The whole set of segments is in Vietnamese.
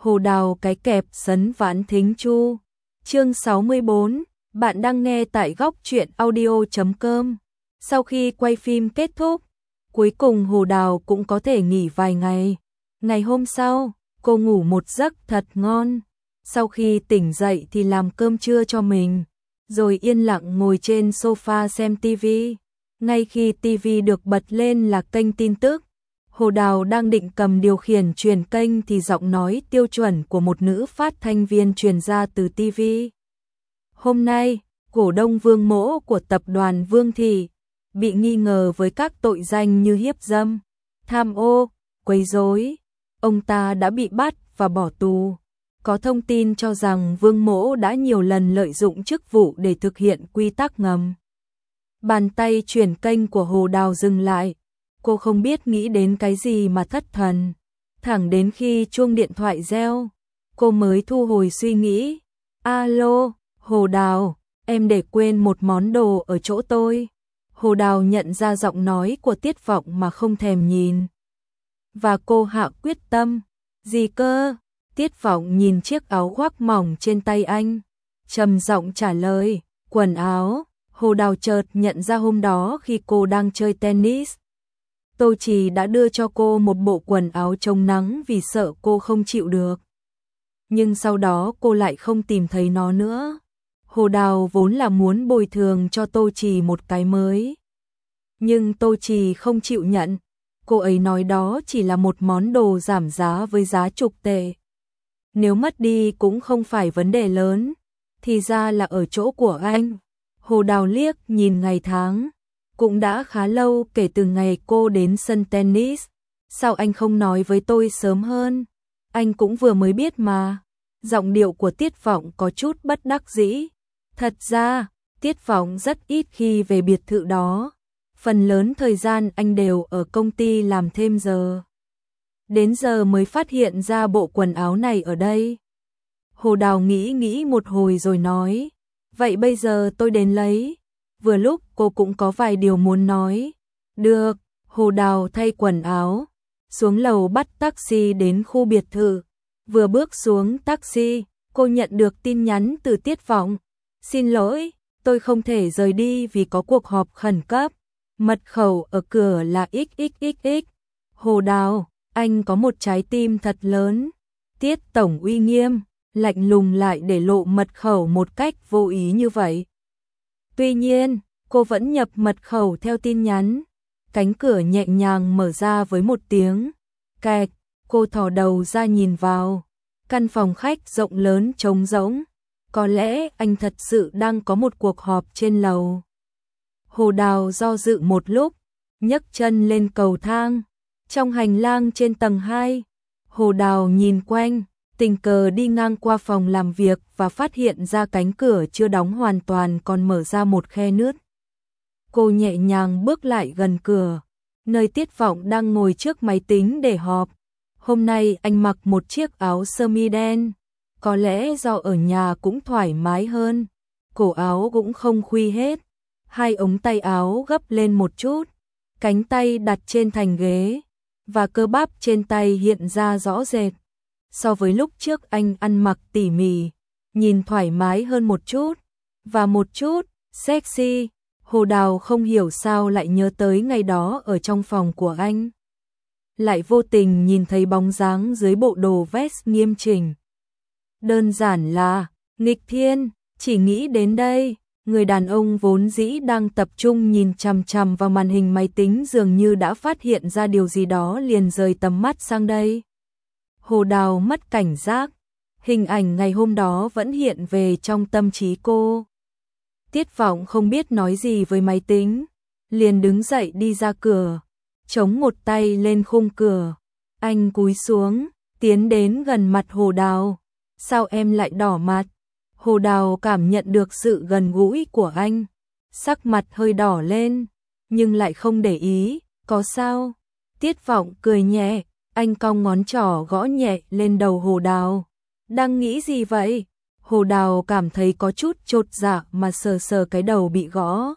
Hồ Đào cái kẹp sấn vãn thính chu. Chương 64, bạn đang nghe tại góc truyện audio.com. Sau khi quay phim kết thúc, cuối cùng Hồ Đào cũng có thể nghỉ vài ngày. Ngày hôm sau, cô ngủ một giấc thật ngon. Sau khi tỉnh dậy thì làm cơm trưa cho mình, rồi yên lặng ngồi trên sofa xem TV. Ngay khi TV được bật lên là kênh tin tức, Hồ Đào đang định cầm điều khiển truyền kênh thì giọng nói tiêu chuẩn của một nữ phát thanh viên truyền ra từ TV. Hôm nay, cổ đông Vương Mỗ của tập đoàn Vương Thị bị nghi ngờ với các tội danh như hiếp dâm, tham ô, quấy rối. Ông ta đã bị bắt và bỏ tù. Có thông tin cho rằng Vương Mỗ đã nhiều lần lợi dụng chức vụ để thực hiện quy tắc ngầm. Bàn tay chuyển kênh của Hồ Đào dừng lại. Cô không biết nghĩ đến cái gì mà thất thần. Thẳng đến khi chuông điện thoại reo, cô mới thu hồi suy nghĩ. Alo, Hồ Đào, em để quên một món đồ ở chỗ tôi. Hồ Đào nhận ra giọng nói của Tiết Vọng mà không thèm nhìn. Và cô hạ quyết tâm. Gì cơ? Tiết Vọng nhìn chiếc áo khoác mỏng trên tay anh, trầm giọng trả lời, quần áo. Hồ Đào chợt nhận ra hôm đó khi cô đang chơi tennis, Tô Trì đã đưa cho cô một bộ quần áo chống nắng vì sợ cô không chịu được. Nhưng sau đó cô lại không tìm thấy nó nữa. Hồ Đào vốn là muốn bồi thường cho Tô Trì một cái mới, nhưng Tô Trì không chịu nhận. Cô ấy nói đó chỉ là một món đồ giảm giá với giá chục tệ. Nếu mất đi cũng không phải vấn đề lớn, thì ra là ở chỗ của anh. Hồ Đào liếc nhìn ngày tháng, cũng đã khá lâu kể từ ngày cô đến sân tennis. Sao anh không nói với tôi sớm hơn? Anh cũng vừa mới biết mà. Giọng điệu của Tiết Vọng có chút bất đắc dĩ. Thật ra, Tiết Vọng rất ít khi về biệt thự đó. Phần lớn thời gian anh đều ở công ty làm thêm giờ. Đến giờ mới phát hiện ra bộ quần áo này ở đây. Hồ Đào nghĩ một hồi rồi nói, vậy bây giờ tôi đến lấy. Vừa lúc cô cũng có vài điều muốn nói. Được, Hồ Đào thay quần áo, xuống lầu bắt taxi đến khu biệt thự. Vừa bước xuống taxi, cô nhận được tin nhắn từ Tiết Vọng. Xin lỗi, tôi không thể rời đi vì có cuộc họp khẩn cấp. Mật khẩu ở cửa là XXXX. Hồ Đào, anh có một trái tim thật lớn. Tiết Tổng uy nghiêm, lạnh lùng lại để lộ mật khẩu một cách vô ý như vậy. Tuy nhiên, cô vẫn nhập mật khẩu theo tin nhắn. Cánh cửa nhẹ nhàng mở ra với một tiếng kẹt. Cô thò đầu ra nhìn vào. Căn phòng khách rộng lớn trống rỗng. Có lẽ anh thật sự đang có một cuộc họp trên lầu. Hồ Đào do dự một lúc, nhấc chân lên cầu thang. Trong hành lang trên tầng 2, Hồ Đào nhìn quanh, tình cờ đi ngang qua phòng làm việc và phát hiện ra cánh cửa chưa đóng hoàn toàn còn mở ra một khe nứt. Cô nhẹ nhàng bước lại gần cửa, nơi Tiết Vọng đang ngồi trước máy tính để họp. Hôm nay anh mặc một chiếc áo sơ mi đen, có lẽ do ở nhà cũng thoải mái hơn. Cổ áo cũng không khuy hết, hai ống tay áo gấp lên một chút, cánh tay đặt trên thành ghế, và cơ bắp trên tay hiện ra rõ rệt. So với lúc trước anh ăn mặc tỉ mỉ, nhìn thoải mái hơn một chút, và một chút sexy. Hồ Đào không hiểu sao lại nhớ tới ngày đó ở trong phòng của anh. Lại vô tình nhìn thấy bóng dáng dưới bộ đồ vest nghiêm chỉnh. Đơn giản là nghịch thiên, chỉ nghĩ đến đây, người đàn ông vốn dĩ đang tập trung nhìn chằm chằm vào màn hình máy tính dường như đã phát hiện ra điều gì đó liền rời tầm mắt sang đây. Hồ Đào mất cảnh giác, hình ảnh ngày hôm đó vẫn hiện về trong tâm trí cô. Tiết Vọng không biết nói gì với máy tính, liền đứng dậy đi ra cửa, chống một tay lên khung cửa. Anh cúi xuống, tiến đến gần mặt Hồ Đào. Sao em lại đỏ mặt? Hồ Đào cảm nhận được sự gần gũi của anh, sắc mặt hơi đỏ lên, nhưng lại không để ý. Có sao? Tiết Vọng cười nhẹ, anh cong ngón trỏ gõ nhẹ lên đầu Hồ Đào. Đang nghĩ gì vậy? Hồ Đào cảm thấy có chút chột dạ mà sờ sờ cái đầu bị gõ.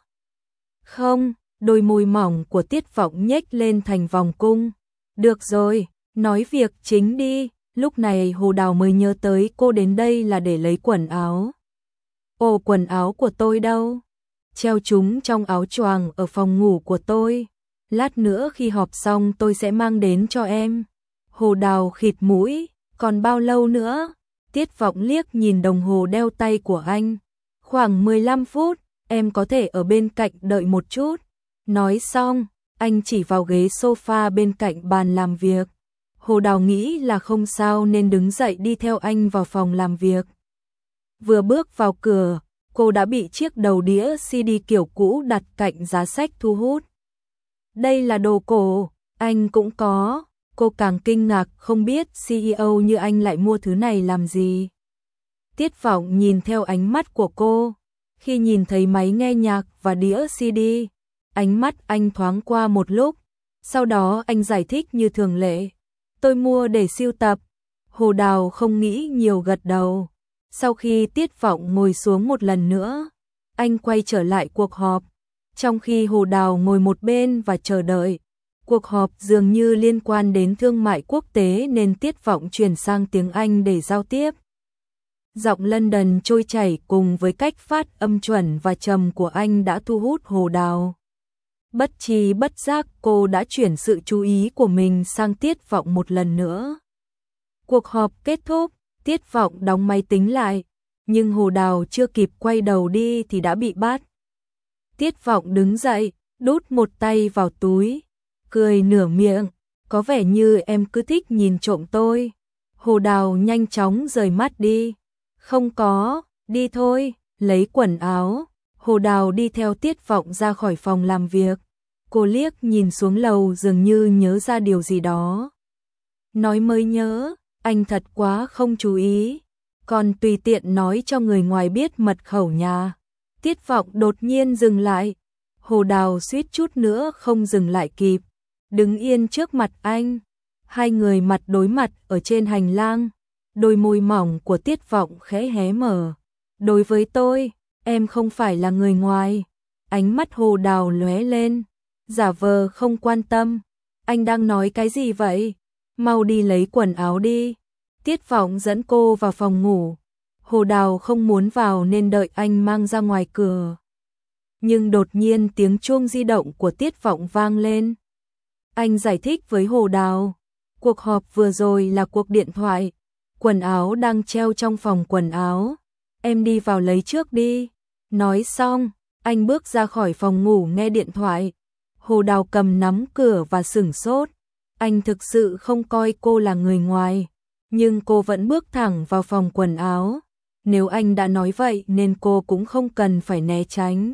Không, đôi môi mỏng của Tiết Vọng nhếch lên thành vòng cung. Được rồi, nói việc chính đi. Lúc này Hồ Đào mới nhớ tới cô đến đây là để lấy quần áo. Ồ, quần áo của tôi đâu? Treo chúng trong áo choàng ở phòng ngủ của tôi. Lát nữa khi họp xong tôi sẽ mang đến cho em. Hồ Đào khịt mũi, còn bao lâu nữa? Tiết Vọng liếc nhìn đồng hồ đeo tay của anh. Khoảng 15 phút, em có thể ở bên cạnh đợi một chút. Nói xong, anh chỉ vào ghế sofa bên cạnh bàn làm việc. Hồ Đào nghĩ là không sao nên đứng dậy đi theo anh vào phòng làm việc. Vừa bước vào cửa, cô đã bị chiếc đầu đĩa CD kiểu cũ đặt cạnh giá sách thu hút. Đây là đồ cổ, anh cũng có. Cô càng kinh ngạc không biết CEO như anh lại mua thứ này làm gì. Tiết Vọng nhìn theo ánh mắt của cô. Khi nhìn thấy máy nghe nhạc và đĩa CD, ánh mắt anh thoáng qua một lúc. Sau đó anh giải thích như thường lệ. Tôi mua để sưu tập. Hồ Đào không nghĩ nhiều gật đầu. Sau khi Tiết Vọng ngồi xuống một lần nữa, anh quay trở lại cuộc họp. Trong khi Hồ Đào ngồi một bên và chờ đợi, cuộc họp dường như liên quan đến thương mại quốc tế nên Tiết Vọng chuyển sang tiếng Anh để giao tiếp. Giọng London trôi chảy cùng với cách phát âm chuẩn và trầm của anh đã thu hút Hồ Đào. Bất tri bất giác cô đã chuyển sự chú ý của mình sang Tiết Vọng một lần nữa. Cuộc họp kết thúc, Tiết Vọng đóng máy tính lại, nhưng Hồ Đào chưa kịp quay đầu đi thì đã bị bắt. Tiết Vọng đứng dậy, đút một tay vào túi, cười nửa miệng, có vẻ như em cứ thích nhìn trộm tôi. Hồ Đào nhanh chóng rời mắt đi. Không có, đi thôi, lấy quần áo. Hồ Đào đi theo Tiết Vọng ra khỏi phòng làm việc. Cô liếc nhìn xuống lầu dường như nhớ ra điều gì đó. Nói mới nhớ, anh thật quá không chú ý. Còn tùy tiện nói cho người ngoài biết mật khẩu nhà. Tiết Vọng đột nhiên dừng lại. Hồ Đào suýt chút nữa không dừng lại kịp. Đứng yên trước mặt anh. Hai người mặt đối mặt ở trên hành lang. Đôi môi mỏng của Tiết Vọng khẽ hé mở. Đối với tôi, em không phải là người ngoài. Ánh mắt Hồ Đào lóe lên. Giả vờ không quan tâm. Anh đang nói cái gì vậy? Mau đi lấy quần áo đi. Tiết Vọng dẫn cô vào phòng ngủ. Hồ Đào không muốn vào nên đợi anh mang ra ngoài cửa. Nhưng đột nhiên tiếng chuông di động của Tiết Vọng vang lên. Anh giải thích với Hồ Đào. Cuộc họp vừa rồi là cuộc điện thoại. Quần áo đang treo trong phòng quần áo. Em đi vào lấy trước đi. Nói xong, anh bước ra khỏi phòng ngủ nghe điện thoại. Hồ Đào cầm nắm cửa và sửng sốt. Anh thực sự không coi cô là người ngoài. Nhưng cô vẫn bước thẳng vào phòng quần áo. Nếu anh đã nói vậy nên cô cũng không cần phải né tránh.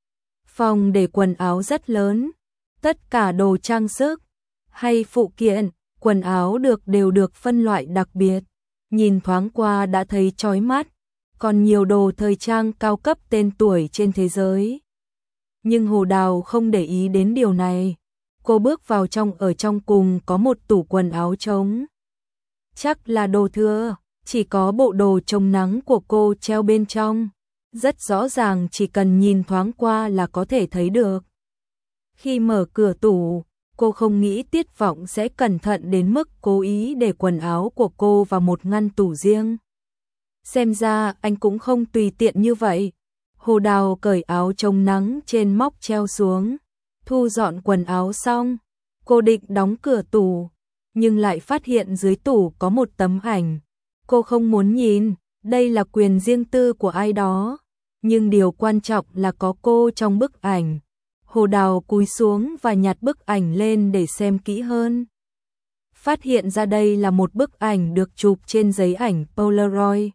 Phòng để quần áo rất lớn. Tất cả đồ trang sức hay phụ kiện, quần áo đều được phân loại đặc biệt. Nhìn thoáng qua đã thấy chói mắt. Còn nhiều đồ thời trang cao cấp tên tuổi trên thế giới. Nhưng Hồ Đào không để ý đến điều này. Cô bước vào ở trong cùng có một tủ quần áo trống. Chắc là đồ thừa, chỉ có bộ đồ chống nắng của cô treo bên trong. Rất rõ ràng chỉ cần nhìn thoáng qua là có thể thấy được. Khi mở cửa tủ, cô không nghĩ Tiết Vọng sẽ cẩn thận đến mức cố ý để quần áo của cô vào một ngăn tủ riêng. Xem ra anh cũng không tùy tiện như vậy. Hồ Đào cởi áo chống nắng trên móc treo xuống. Thu dọn quần áo xong, cô định đóng cửa tủ, nhưng lại phát hiện dưới tủ có một tấm ảnh. Cô không muốn nhìn, đây là quyền riêng tư của ai đó. Nhưng điều quan trọng là có cô trong bức ảnh. Hồ Đào cúi xuống và nhặt bức ảnh lên để xem kỹ hơn. Phát hiện ra đây là một bức ảnh được chụp trên giấy ảnh Polaroid.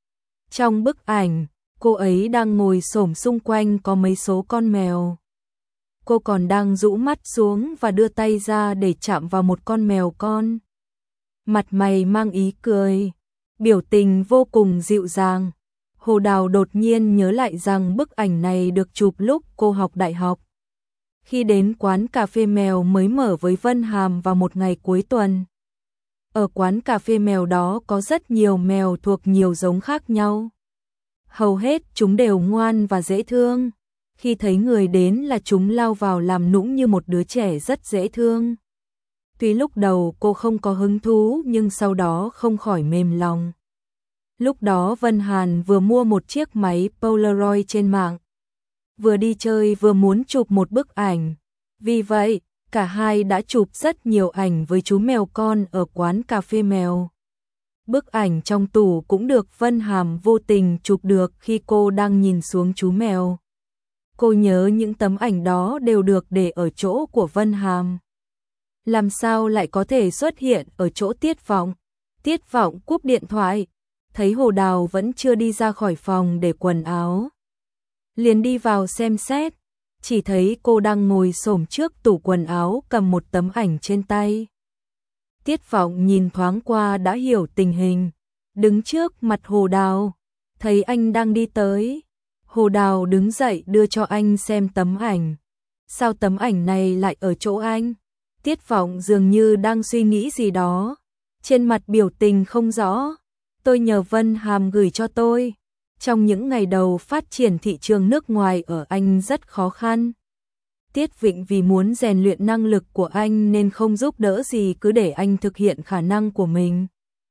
Trong bức ảnh, cô ấy đang ngồi xổm xung quanh có mấy số con mèo. Cô còn đang rũ mắt xuống và đưa tay ra để chạm vào một con mèo con. Mặt mày mang ý cười, biểu tình vô cùng dịu dàng. Hồ Đào đột nhiên nhớ lại rằng bức ảnh này được chụp lúc cô học đại học. Khi đến quán cà phê mèo mới mở với Vân Hàm vào một ngày cuối tuần. Ở quán cà phê mèo đó có rất nhiều mèo thuộc nhiều giống khác nhau. Hầu hết chúng đều ngoan và dễ thương. Khi thấy người đến là chúng lao vào làm nũng như một đứa trẻ rất dễ thương. Tuy lúc đầu cô không có hứng thú nhưng sau đó không khỏi mềm lòng. Lúc đó Vân Hàn vừa mua một chiếc máy Polaroid trên mạng. Vừa đi chơi vừa muốn chụp một bức ảnh. Vì vậy, cả hai đã chụp rất nhiều ảnh với chú mèo con ở quán cà phê mèo. Bức ảnh trong tủ cũng được Vân Hàm vô tình chụp được khi cô đang nhìn xuống chú mèo. Cô nhớ những tấm ảnh đó đều được để ở chỗ của Vân Hàm. Làm sao lại có thể xuất hiện ở chỗ Tiết Vọng? Tiết Vọng cúp điện thoại, thấy Hồ Đào vẫn chưa đi ra khỏi phòng để quần áo. Liền đi vào xem xét, chỉ thấy cô đang ngồi xổm trước tủ quần áo cầm một tấm ảnh trên tay. Tiết Vọng nhìn thoáng qua đã hiểu tình hình, đứng trước mặt Hồ Đào, thấy anh đang đi tới. Hồ Đào đứng dậy đưa cho anh xem tấm ảnh. Sao tấm ảnh này lại ở chỗ anh? Tiết Vọng dường như đang suy nghĩ gì đó, trên mặt biểu tình không rõ. Tôi nhờ Vân Hàm gửi cho tôi. Trong những ngày đầu phát triển thị trường nước ngoài ở Anh rất khó khăn. Tiết Vịnh vì muốn rèn luyện năng lực của anh nên không giúp đỡ gì, cứ để anh thực hiện khả năng của mình.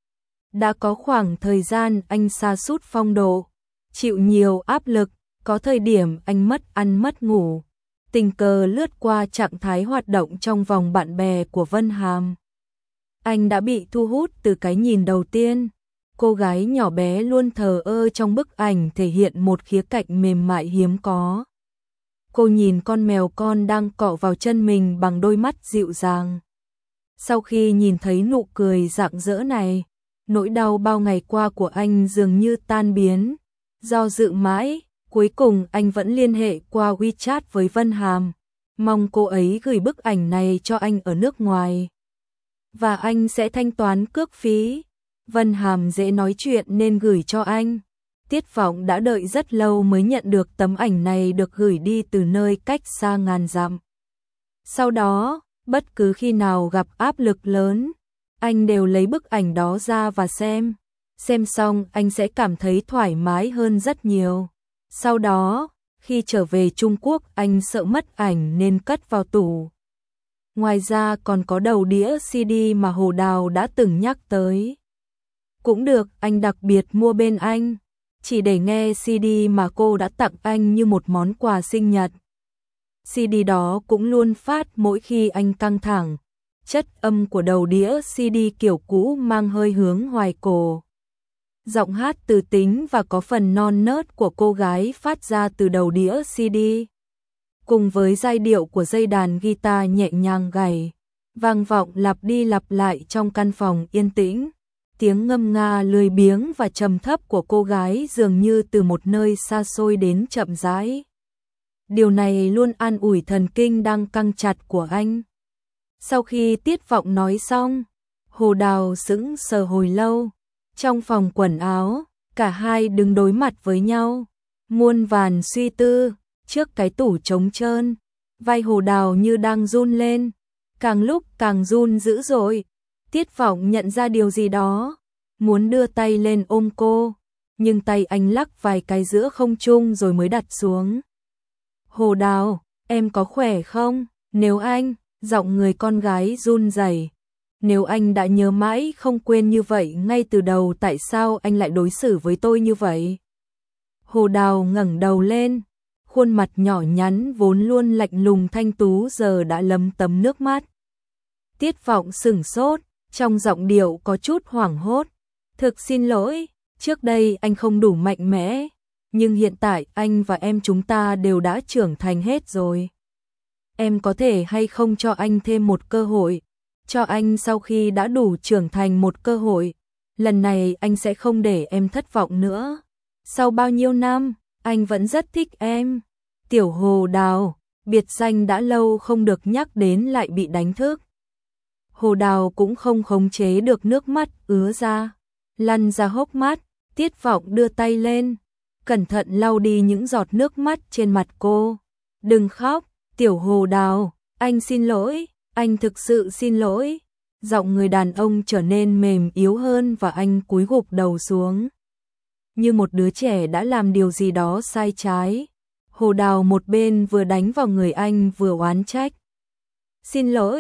Đã có khoảng thời gian anh sa sút phong độ, chịu nhiều áp lực, có thời điểm anh mất ăn mất ngủ. Tình cờ lướt qua trạng thái hoạt động trong vòng bạn bè của Vân Hàm. Anh đã bị thu hút từ cái nhìn đầu tiên. Cô gái nhỏ bé luôn thờ ơ trong bức ảnh thể hiện một khía cạnh mềm mại hiếm có. Cô nhìn con mèo con đang cọ vào chân mình bằng đôi mắt dịu dàng. Sau khi nhìn thấy nụ cười rạng rỡ này, nỗi đau bao ngày qua của anh dường như tan biến. Do dự mãi, cuối cùng anh vẫn liên hệ qua WeChat với Vân Hàm, mong cô ấy gửi bức ảnh này cho anh ở nước ngoài. Và anh sẽ thanh toán cước phí. Vân Hàm dễ nói chuyện nên gửi cho anh. Tiết Vọng đã đợi rất lâu mới nhận được tấm ảnh này được gửi đi từ nơi cách xa ngàn dặm. Sau đó, bất cứ khi nào gặp áp lực lớn, anh đều lấy bức ảnh đó ra và xem. Xem xong anh sẽ cảm thấy thoải mái hơn rất nhiều. Sau đó, khi trở về Trung Quốc anh sợ mất ảnh nên cất vào tủ. Ngoài ra còn có đầu đĩa CD mà Hồ Đào đã từng nhắc tới. Cũng được anh đặc biệt mua bên anh, chỉ để nghe CD mà cô đã tặng anh như một món quà sinh nhật. CD đó cũng luôn phát mỗi khi anh căng thẳng. Chất âm của đầu đĩa CD kiểu cũ mang hơi hướng hoài cổ. Giọng hát từ tính và có phần non nớt của cô gái phát ra từ đầu đĩa CD. Cùng với giai điệu của dây đàn guitar nhẹ nhàng gảy, vang vọng lặp đi lặp lại trong căn phòng yên tĩnh. Tiếng ngâm nga lười biếng và trầm thấp của cô gái dường như từ một nơi xa xôi đến chậm rãi. Điều này luôn an ủi thần kinh đang căng chặt của anh. Sau khi Tiết Vọng nói xong, Hồ Đào sững sờ hồi lâu. Trong phòng quần áo, cả hai đứng đối mặt với nhau, muôn vàn suy tư, trước cái tủ trống trơn. Vai Hồ Đào như đang run lên, càng lúc càng run dữ dội. Tiết Vọng nhận ra điều gì đó, muốn đưa tay lên ôm cô, nhưng tay anh lắc vài cái giữa không trung rồi mới đặt xuống. Hồ Đào, em có khỏe không? Nếu anh, giọng người con gái run rẩy. Nếu anh đã nhớ mãi không quên như vậy ngay từ đầu, tại sao anh lại đối xử với tôi như vậy? Hồ Đào ngẩng đầu lên, khuôn mặt nhỏ nhắn vốn luôn lạnh lùng thanh tú giờ đã lấm tấm nước mắt. Tiết Vọng sửng sốt, trong giọng điệu có chút hoảng hốt. Thực xin lỗi, trước đây anh không đủ mạnh mẽ, nhưng hiện tại anh và em chúng ta đều đã trưởng thành hết rồi. Em có thể hay không cho anh thêm một cơ hội? Cho anh sau khi đã đủ trưởng thành một cơ hội. Lần này anh sẽ không để em thất vọng nữa. Sau bao nhiêu năm, anh vẫn rất thích em. Tiểu Hồ Đào, biệt danh đã lâu không được nhắc đến lại bị đánh thức. Hồ Đào cũng không khống chế được nước mắt ứa ra, lăn ra hốc mắt. Tiết Vọng đưa tay lên, cẩn thận lau đi những giọt nước mắt trên mặt cô. Đừng khóc, Tiểu Hồ Đào, anh xin lỗi, anh thực sự xin lỗi. Giọng người đàn ông trở nên mềm yếu hơn và anh cúi gục đầu xuống. Như một đứa trẻ đã làm điều gì đó sai trái. Hồ Đào một bên vừa đánh vào người anh vừa oán trách. Xin lỗi,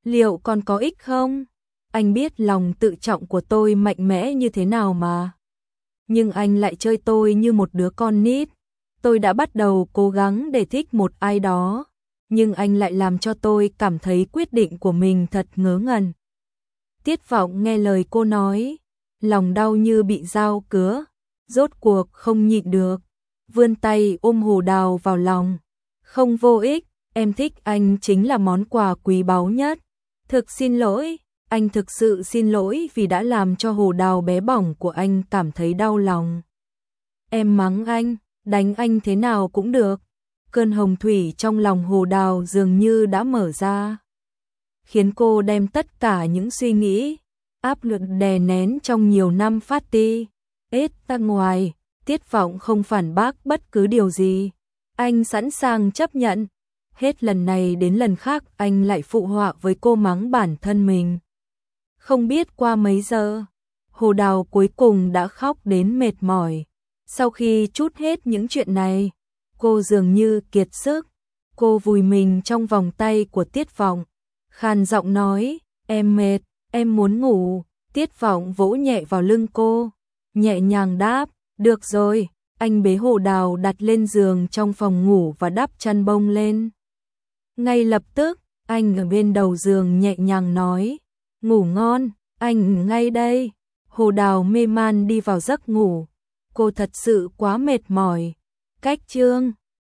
liệu còn có ích không? Anh biết lòng tự trọng của tôi mạnh mẽ như thế nào mà. Nhưng anh lại chơi tôi như một đứa con nít. Tôi đã bắt đầu cố gắng để thích một ai đó, nhưng anh lại làm cho tôi cảm thấy quyết định của mình thật ngớ ngẩn. Tiết Vọng nghe lời cô nói, lòng đau như bị dao cứa, rốt cuộc không nhịn được, vươn tay ôm Hồ Đào vào lòng. Không vô ích, em thích anh chính là món quà quý báu nhất. Thực xin lỗi, anh thực sự xin lỗi vì đã làm cho Hồ Đào bé bỏng của anh cảm thấy đau lòng. Em mắng anh, đánh anh thế nào cũng được. Cơn hồng thủy trong lòng Hồ Đào dường như đã mở ra, khiến cô đem tất cả những suy nghĩ, áp lực đè nén trong nhiều năm phát ti ết ra ngoài. Tiết Vọng không phản bác bất cứ điều gì. Anh sẵn sàng chấp nhận. Hết lần này đến lần khác anh lại phụ họa với cô mắng bản thân mình. Không biết qua mấy giờ, Hồ Đào cuối cùng đã khóc đến mệt mỏi. Sau khi trút hết những chuyện này, cô dường như kiệt sức. Cô vùi mình trong vòng tay của Tiết Vọng, khàn giọng nói, em mệt, em muốn ngủ. Tiết Vọng vỗ nhẹ vào lưng cô, nhẹ nhàng đáp, được rồi. Anh bế Hồ Đào đặt lên giường trong phòng ngủ và đắp chăn bông lên. Ngay lập tức, anh ở bên đầu giường nhẹ nhàng nói, ngủ ngon, anh ngay đây. Hồ Đào mê man đi vào giấc ngủ. Cô thật sự quá mệt mỏi. Cách chương